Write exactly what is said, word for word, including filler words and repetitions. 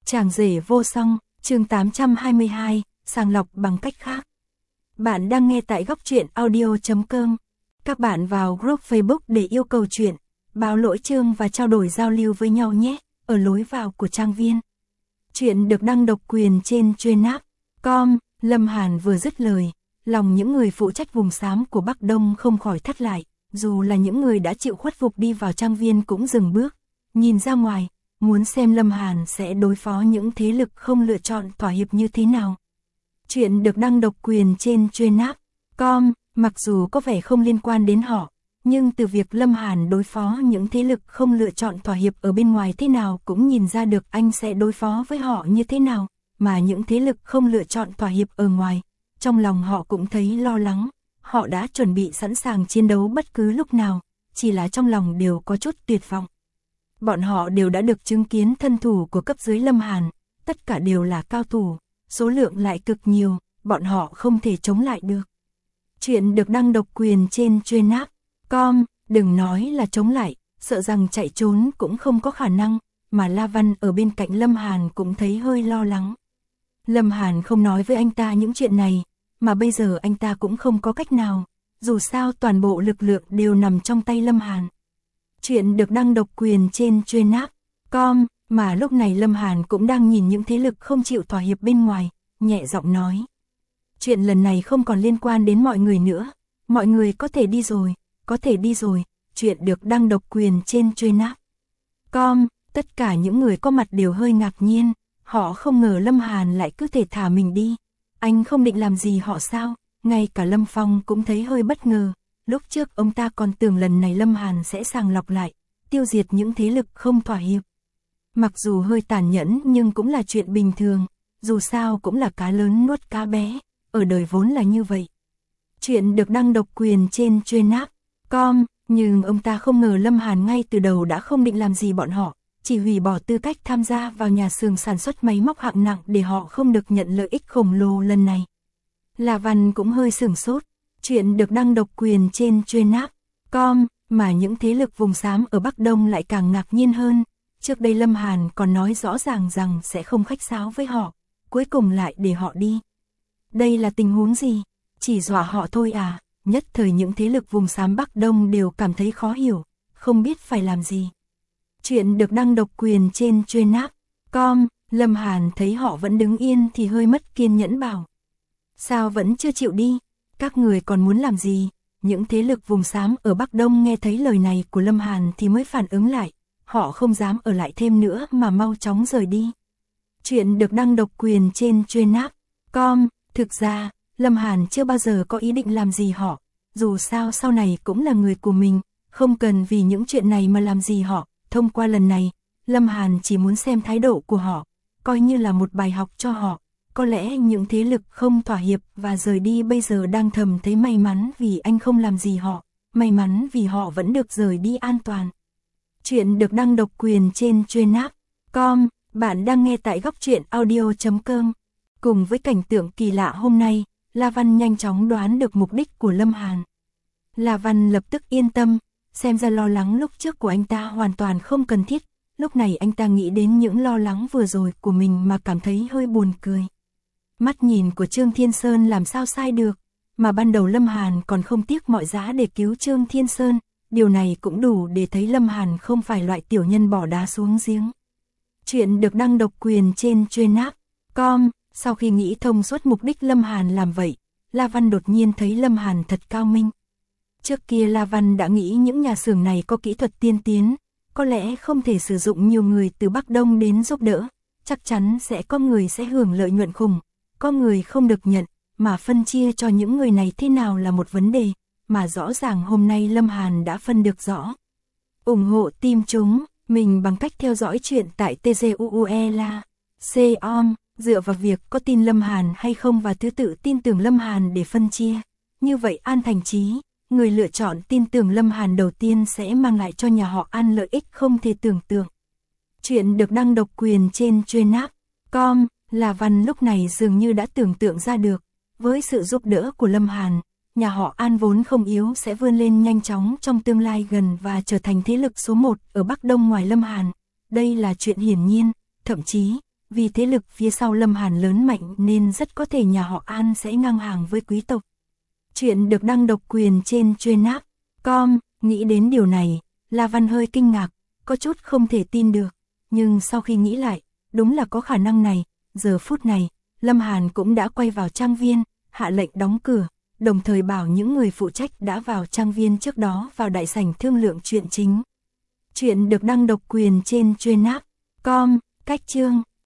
Chàng rể vô song, chương tám trăm hai mươi hai, sàng lọc bằng cách khác. Bạn đang nghe tại góc truyện audio chấm com. Các bạn vào group Facebook để yêu cầu chuyện, báo lỗi chương và trao đổi giao lưu với nhau nhé, ở lối vào của trang viên. Chuyện được đăng độc quyền trên chuyên app chấm com. Lâm Hàn vừa dứt lời, lòng những người phụ trách vùng xám của Bắc Đông không khỏi thắt lại, dù là những người đã chịu khuất phục đi vào trang viên cũng dừng bước, nhìn ra ngoài, muốn xem Lâm Hàn sẽ đối phó những thế lực không lựa chọn thỏa hiệp như thế nào. Chuyện được đăng độc quyền trên chuyên app chấm com, mặc dù có vẻ không liên quan đến họ, nhưng từ việc Lâm Hàn đối phó những thế lực không lựa chọn thỏa hiệp ở bên ngoài thế nào cũng nhìn ra được anh sẽ đối phó với họ như thế nào, mà những thế lực không lựa chọn thỏa hiệp ở ngoài, trong lòng họ cũng thấy lo lắng, họ đã chuẩn bị sẵn sàng chiến đấu bất cứ lúc nào, chỉ là trong lòng đều có chút tuyệt vọng. Bọn họ đều đã được chứng kiến thân thủ của cấp dưới Lâm Hàn, tất cả đều là cao thủ, số lượng lại cực nhiều, bọn họ không thể chống lại được. Chuyện được đăng độc quyền trên chuyên app chấm com, đừng nói là chống lại, sợ rằng chạy trốn cũng không có khả năng, mà La Văn ở bên cạnh Lâm Hàn cũng thấy hơi lo lắng. Lâm Hàn không nói với anh ta những chuyện này, mà bây giờ anh ta cũng không có cách nào, dù sao toàn bộ lực lượng đều nằm trong tay Lâm Hàn. Chuyện được đăng độc quyền trên chuyên app chấm com, mà lúc này Lâm Hàn cũng đang nhìn những thế lực không chịu thỏa hiệp bên ngoài, nhẹ giọng nói. Chuyện lần này không còn liên quan đến mọi người nữa, mọi người có thể đi rồi, có thể đi rồi. Chuyện được đăng độc quyền trên chuyên app chấm com, tất cả những người có mặt đều hơi ngạc nhiên, họ không ngờ Lâm Hàn lại cứ thể thả mình đi. Anh không định làm gì họ sao? Ngay cả Lâm Phong cũng thấy hơi bất ngờ. Lúc trước ông ta còn tưởng lần này Lâm Hàn sẽ sàng lọc lại, tiêu diệt những thế lực không thỏa hiệp. Mặc dù hơi tàn nhẫn nhưng cũng là chuyện bình thường, dù sao cũng là cá lớn nuốt cá bé, ở đời vốn là như vậy. Chuyện được đăng độc quyền trên chuyên app chấm com, nhưng ông ta không ngờ Lâm Hàn ngay từ đầu đã không định làm gì bọn họ, chỉ hủy bỏ tư cách tham gia vào nhà xưởng sản xuất máy móc hạng nặng để họ không được nhận lợi ích khổng lồ lần này. La Văn cũng hơi sửng sốt. Chuyện được đăng độc quyền trên chuyên app chấm com, mà những thế lực vùng xám ở Bắc Đông lại càng ngạc nhiên hơn. Trước đây Lâm Hàn còn nói rõ ràng rằng sẽ không khách sáo với họ, cuối cùng lại để họ đi. Đây là tình huống gì? Chỉ dọa họ thôi à? Nhất thời những thế lực vùng xám Bắc Đông đều cảm thấy khó hiểu, không biết phải làm gì. Chuyện được đăng độc quyền trên chuyên app chấm com, Lâm Hàn thấy họ vẫn đứng yên thì hơi mất kiên nhẫn bảo. Sao vẫn chưa chịu đi? Các người còn muốn làm gì? Những thế lực vùng xám ở Bắc Đông nghe thấy lời này của Lâm Hàn thì mới phản ứng lại, họ không dám ở lại thêm nữa mà mau chóng rời đi. Chuyện được đăng độc quyền trên chuyên app chấm com, thực ra, Lâm Hàn chưa bao giờ có ý định làm gì họ, dù sao sau này cũng là người của mình, không cần vì những chuyện này mà làm gì họ. Thông qua lần này, Lâm Hàn chỉ muốn xem thái độ của họ, coi như là một bài học cho họ. Có lẽ những thế lực không thỏa hiệp và rời đi bây giờ đang thầm thấy may mắn vì anh không làm gì họ, may mắn vì họ vẫn được rời đi an toàn. Chuyện được đăng độc quyền trên chuyên app chấm com, bạn đang nghe tại góc truyện audio chấm com. Cùng với cảnh tượng kỳ lạ hôm nay, La Văn nhanh chóng đoán được mục đích của Lâm Hàn. La Văn lập tức yên tâm, xem ra lo lắng lúc trước của anh ta hoàn toàn không cần thiết, lúc này anh ta nghĩ đến những lo lắng vừa rồi của mình mà cảm thấy hơi buồn cười. Mắt nhìn của Trương Thiên Sơn làm sao sai được, mà ban đầu Lâm Hàn còn không tiếc mọi giá để cứu Trương Thiên Sơn, điều này cũng đủ để thấy Lâm Hàn không phải loại tiểu nhân bỏ đá xuống giếng. Chuyện được đăng độc quyền trên chuyên app chấm com, sau khi nghĩ thông suốt mục đích Lâm Hàn làm vậy, La Văn đột nhiên thấy Lâm Hàn thật cao minh. Trước kia La Văn đã nghĩ những nhà xưởng này có kỹ thuật tiên tiến, có lẽ không thể sử dụng nhiều người từ Bắc Đông đến giúp đỡ, chắc chắn sẽ có người sẽ hưởng lợi nhuận khủng, có người không được nhận, mà phân chia cho những người này thế nào là một vấn đề, mà rõ ràng hôm nay Lâm Hàn đã phân được rõ. Ủng hộ team chúng mình bằng cách theo dõi chuyện tại tê giê u u e chấm com, dựa vào việc có tin Lâm Hàn hay không và thứ tự tin tưởng Lâm Hàn để phân chia. Như vậy An Thành Chí, người lựa chọn tin tưởng Lâm Hàn đầu tiên sẽ mang lại cho nhà họ An lợi ích không thể tưởng tượng. Chuyện được đăng độc quyền trên chuyên app chấm com, La Văn lúc này dường như đã tưởng tượng ra được, với sự giúp đỡ của Lâm Hàn, nhà họ An vốn không yếu sẽ vươn lên nhanh chóng trong tương lai gần và trở thành thế lực số một ở Bắc Đông ngoài Lâm Hàn. Đây là chuyện hiển nhiên, thậm chí, vì thế lực phía sau Lâm Hàn lớn mạnh nên rất có thể nhà họ An sẽ ngang hàng với quý tộc. Chuyện được đăng độc quyền trên Truyện App chấm com, nghĩ đến điều này, La Văn hơi kinh ngạc, có chút không thể tin được, nhưng sau khi nghĩ lại, đúng là có khả năng này. Giờ phút này, Lâm Hàn cũng đã quay vào trang viên, hạ lệnh đóng cửa, đồng thời bảo những người phụ trách đã vào trang viên trước đó vào đại sảnh thương lượng chuyện chính. Chuyện được đăng độc quyền trên Truyện App chấm com, cách chương